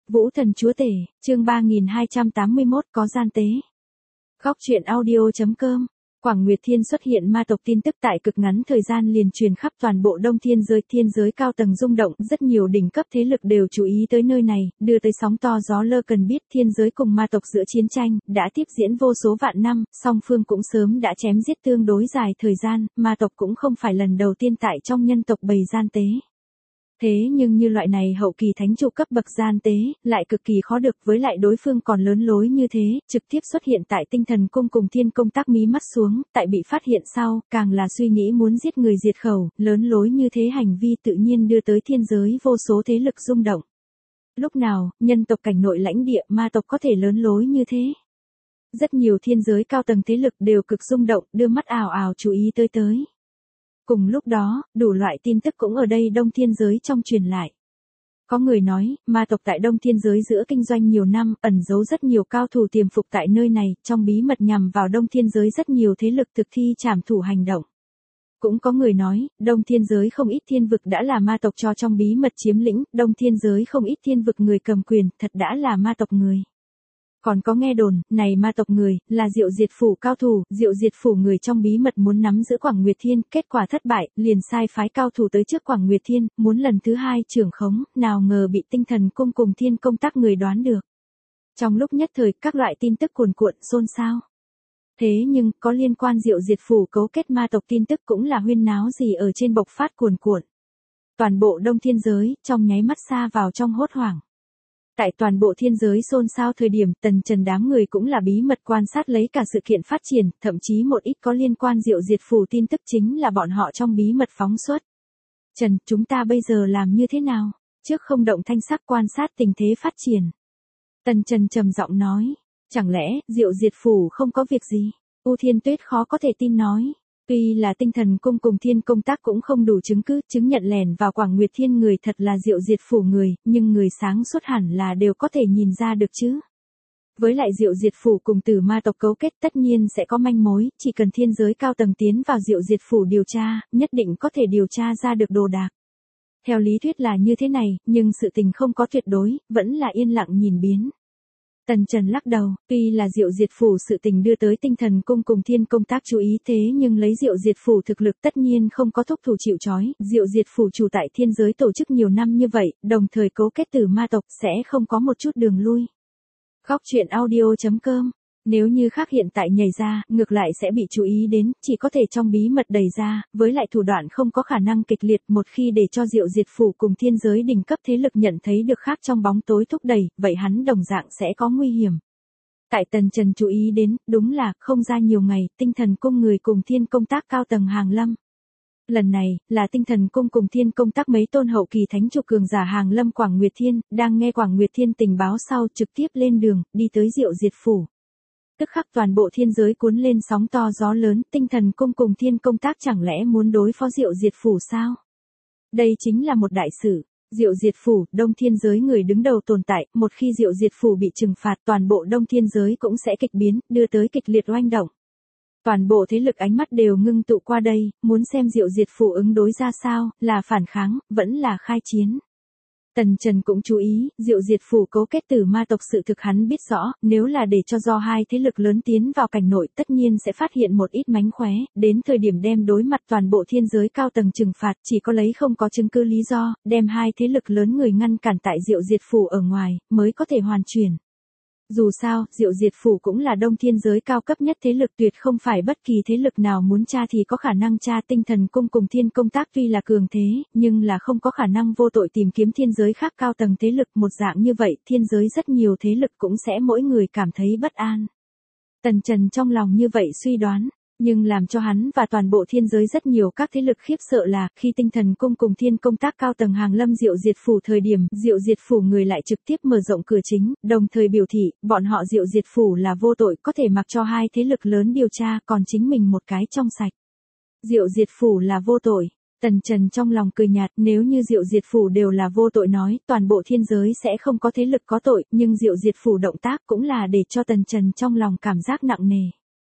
Vũ thần chúa tể, chương 3281 có gian tế. Góc truyện audio.com. Quảng Nguyệt Thiên xuất hiện ma tộc tin tức tại cực ngắn thời gian liền truyền khắp toàn bộ Đông thiên giới cao tầng rung động, rất nhiều đỉnh cấp thế lực đều chú ý tới nơi này, đưa tới sóng to gió lơ. Cần biết thiên giới cùng ma tộc giữa chiến tranh đã tiếp diễn vô số vạn năm, song phương cũng sớm đã chém giết tương đối dài thời gian, ma tộc cũng không phải lần đầu tiên tại trong nhân tộc bày gian tế. Thế nhưng như loại này hậu kỳ thánh trụ cấp bậc gian tế, lại cực kỳ khó được, với lại đối phương còn lớn lối như thế, trực tiếp xuất hiện tại tinh thần cung cùng thiên công tác mí mắt xuống, tại bị phát hiện sau, càng là suy nghĩ muốn giết người diệt khẩu, lớn lối như thế hành vi tự nhiên đưa tới thiên giới vô số thế lực rung động. Lúc nào, nhân tộc cảnh nội lãnh địa ma tộc có thể lớn lối như thế? Rất nhiều thiên giới cao tầng thế lực đều cực rung động, đưa mắt ào ào chú ý tới. Cùng lúc đó, đủ loại tin tức cũng ở đây Đông thiên giới trong truyền lại. Có người nói, ma tộc tại Đông thiên giới giữa kinh doanh nhiều năm, ẩn giấu rất nhiều cao thủ tiềm phục tại nơi này, trong bí mật nhằm vào Đông thiên giới rất nhiều thế lực thực thi trảm thủ hành động. Cũng có người nói, Đông thiên giới không ít thiên vực đã là ma tộc cho trong bí mật chiếm lĩnh, Đông thiên giới không ít thiên vực người cầm quyền, thật đã là ma tộc người. Còn có nghe đồn, này ma tộc người, là Diệu Diệt Phủ cao thủ, Diệu Diệt Phủ người trong bí mật muốn nắm giữ Quảng Nguyệt Thiên, kết quả thất bại, liền sai phái cao thủ tới trước Quảng Nguyệt Thiên, muốn lần thứ hai trưởng khống, nào ngờ bị tinh thần cung cùng thiên công tác người đoán được. Trong lúc nhất thời, các loại tin tức cuồn cuộn, xôn xao. Thế nhưng, có liên quan Diệu Diệt Phủ cấu kết ma tộc tin tức cũng là huyên náo gì ở trên bộc phát cuồn cuộn. Toàn bộ Đông thiên giới, trong nháy mắt xa vào trong hốt hoảng. Tại toàn bộ thiên giới xôn xao thời điểm, Tần Trần đám người cũng là bí mật quan sát lấy cả sự kiện phát triển, thậm chí một ít có liên quan Diệu Diệt Phủ tin tức chính là bọn họ trong bí mật phóng xuất. Trần, chúng ta bây giờ làm như thế nào? Trước không động thanh sắc quan sát tình thế phát triển. Tần Trần trầm giọng nói, chẳng lẽ Diệu Diệt Phủ không có việc gì? U Thiên Tuyết khó có thể tin nói. Tuy là tinh thần cung cùng thiên công tác cũng không đủ chứng cứ, chứng nhận lẻn vào Quảng Nguyệt Thiên người thật là Diệu Diệt Phủ người, nhưng người sáng suốt hẳn là đều có thể nhìn ra được chứ. Với lại Diệu Diệt Phủ cùng tử ma tộc cấu kết tất nhiên sẽ có manh mối, chỉ cần thiên giới cao tầng tiến vào Diệu Diệt Phủ điều tra, nhất định có thể điều tra ra được đồ đạc. Theo lý thuyết là như thế này, nhưng sự tình không có tuyệt đối, vẫn là yên lặng nhìn biến. Tần Trần lắc đầu, tuy là Diệu Diệt Phủ sự tình đưa tới tinh thần cung cùng thiên công tác chú ý thế nhưng lấy Diệu Diệt Phủ thực lực tất nhiên không có thúc thủ chịu trói, Diệu Diệt Phủ chủ tại thiên giới tổ chức nhiều năm như vậy, đồng thời cấu kết tử ma tộc sẽ không có một chút đường lui. Góc truyện audio.com. Nếu như khác hiện tại nhảy ra, ngược lại sẽ bị chú ý đến, chỉ có thể trong bí mật đẩy ra, với lại thủ đoạn không có khả năng kịch liệt, một khi để cho Diệu Diệt Phủ cùng thiên giới đỉnh cấp thế lực nhận thấy được khác trong bóng tối thúc đẩy, vậy hắn đồng dạng sẽ có nguy hiểm. Tại Tần Trần chú ý đến, đúng là, không ra nhiều ngày, tinh thần cung người cùng thiên công tác cao tầng hàng lâm. Lần này, là tinh thần cung cùng thiên công tác mấy tôn hậu kỳ thánh trụ cường giả hàng lâm Quảng Nguyệt Thiên, đang nghe Quảng Nguyệt Thiên tình báo sau trực tiếp lên đường, đi tới Diệu Diệt Phủ. Tức khắc toàn bộ thiên giới cuốn lên sóng to gió lớn, tinh thần cung cùng thiên công tác chẳng lẽ muốn đối phó Diệu Diệt Phủ sao? Đây chính là một đại sự. Diệu Diệt Phủ, Đông thiên giới người đứng đầu tồn tại, một khi Diệu Diệt Phủ bị trừng phạt toàn bộ Đông thiên giới cũng sẽ kịch biến, đưa tới kịch liệt oanh động. Toàn bộ thế lực ánh mắt đều ngưng tụ qua đây, muốn xem Diệu Diệt Phủ ứng đối ra sao, là phản kháng, vẫn là khai chiến. Tần Trần cũng chú ý, Diệu Diệt Phủ cấu kết tử ma tộc sự thực hắn biết rõ, nếu là để cho do hai thế lực lớn tiến vào cảnh nội tất nhiên sẽ phát hiện một ít mánh khóe, đến thời điểm đem đối mặt toàn bộ thiên giới cao tầng trừng phạt, chỉ có lấy không có chứng cứ lý do, đem hai thế lực lớn người ngăn cản tại Diệu Diệt Phủ ở ngoài, mới có thể hoàn chuyển. Dù sao, Diệu Diệt Phủ cũng là Đông thiên giới cao cấp nhất thế lực, tuyệt không phải bất kỳ thế lực nào muốn tra thì có khả năng tra. Tinh thần cung cùng thiên công tác tuy là cường thế, nhưng là không có khả năng vô tội tìm kiếm thiên giới khác cao tầng thế lực, một dạng như vậy, thiên giới rất nhiều thế lực cũng sẽ mỗi người cảm thấy bất an. Tần Trần trong lòng như vậy suy đoán. Nhưng làm cho hắn và toàn bộ thiên giới rất nhiều các thế lực khiếp sợ là, khi tinh thần cung cùng thiên công tác cao tầng hàng lâm Diệu Diệt Phủ thời điểm, Diệu Diệt Phủ người lại trực tiếp mở rộng cửa chính, đồng thời biểu thị, bọn họ Diệu Diệt Phủ là vô tội, có thể mặc cho hai thế lực lớn điều tra, còn chính mình một cái trong sạch. Diệu Diệt Phủ là vô tội. Tần Trần trong lòng cười nhạt, nếu như Diệu Diệt Phủ đều là vô tội nói, toàn bộ thiên giới sẽ không có thế lực có tội, nhưng Diệu Diệt Phủ động tác cũng là để cho Tần Trần trong lòng cảm giác nặng nề.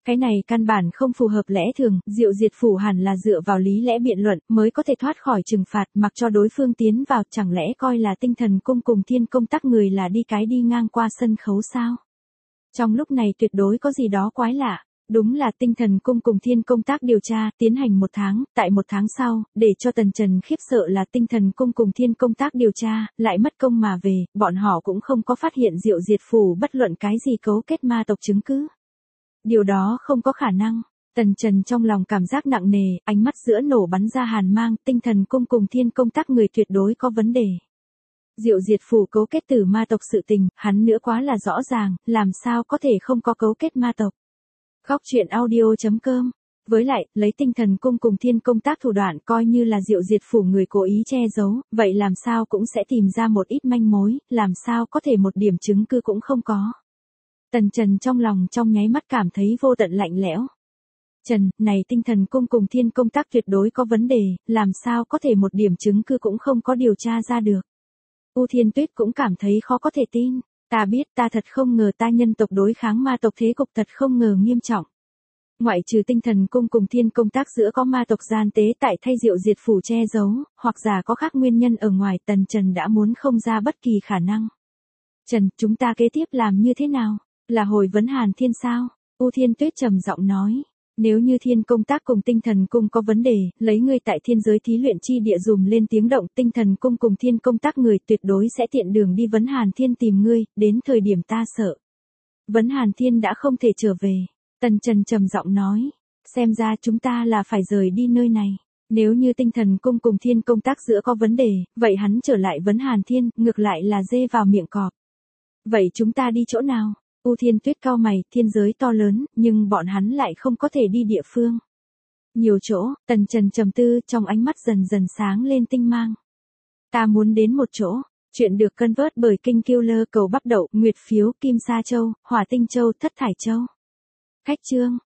Cái này căn bản không phù hợp lẽ thường, Diệu Diệt Phủ hẳn là dựa vào lý lẽ biện luận mới có thể thoát khỏi trừng phạt, mặc cho đối phương tiến vào, chẳng lẽ coi là Tinh Thần Cung cùng Thiên Công Tác người là đi ngang qua sân khấu sao? Trong lúc này tuyệt đối có gì đó quái lạ. Đúng là Tinh Thần Cung cùng Thiên Công Tác điều tra, tiến hành 1 tháng, tại 1 tháng sau, để cho Tần Trần khiếp sợ là Tinh Thần Cung cùng Thiên Công Tác điều tra, lại mất công mà về, bọn họ cũng không có phát hiện Diệu Diệt Phủ bất luận cái gì cấu kết ma tộc chứng cứ. Điều đó không có khả năng. Tần Trần trong lòng cảm giác nặng nề, ánh mắt giữa nổ bắn ra hàn mang, Tinh Thần Cung cùng Thiên Công Tác người tuyệt đối có vấn đề. Diệu Diệt Phủ cấu kết tử ma tộc sự tình, hắn nữa quá là rõ ràng, làm sao có thể không có cấu kết ma tộc. Góc truyện audio.com. Với lại, lấy Tinh Thần Cung cùng Thiên Công Tác thủ đoạn coi như là Diệu Diệt Phủ người cố ý che giấu, vậy làm sao cũng sẽ tìm ra một ít manh mối, làm sao có thể một điểm chứng cứ cũng không có. Tần Trần trong lòng trong nháy mắt cảm thấy vô tận lạnh lẽo. Trần, này Tinh Thần Cung cùng Thiên Công Tác tuyệt đối có vấn đề, làm sao có thể một điểm chứng cứ cũng không có điều tra ra được. U Thiên Tuyết cũng cảm thấy khó có thể tin. Ta biết, ta thật không ngờ ta nhân tộc đối kháng ma tộc thế cục thật không ngờ nghiêm trọng. Ngoại trừ Tinh Thần Cung cùng Thiên Công Tác giữa có ma tộc gian tế tại thay Diệu Diệt Phủ che giấu, hoặc giả có khác nguyên nhân ở ngoài, Tần Trần đã muốn không ra bất kỳ khả năng. Trần, chúng ta kế tiếp làm như thế nào? Là hồi vấn Hàn Thiên sao? U Thiên Tuyết trầm giọng nói. Nếu như Thiên Công Tác cùng Tinh Thần Cung có vấn đề, lấy ngươi tại thiên giới thí luyện chi địa dùm lên tiếng động, Tinh Thần Cung cùng Thiên Công Tác người tuyệt đối sẽ tiện đường đi vấn Hàn Thiên tìm ngươi, đến thời điểm ta sợ. Vấn Hàn Thiên đã không thể trở về. Tần Trần trầm giọng nói. Xem ra chúng ta là phải rời đi nơi này. Nếu như Tinh Thần Cung cùng Thiên Công Tác giữa có vấn đề, vậy hắn trở lại vấn Hàn Thiên, ngược lại là dê vào miệng cọp. Vậy chúng ta đi chỗ nào? U Thiên Tuyết cau mày, thiên giới to lớn, nhưng bọn hắn lại không có thể đi địa phương. Nhiều chỗ, Tần Trần trầm tư, trong ánh mắt dần dần sáng lên tinh mang. Ta muốn đến một chỗ. Chuyện được cân vớt bởi Kinh Killer cầu bắp đậu, Nguyệt Phiếu, Kim Sa Châu, Hỏa Tinh Châu, Thất Thải Châu. Khách chương.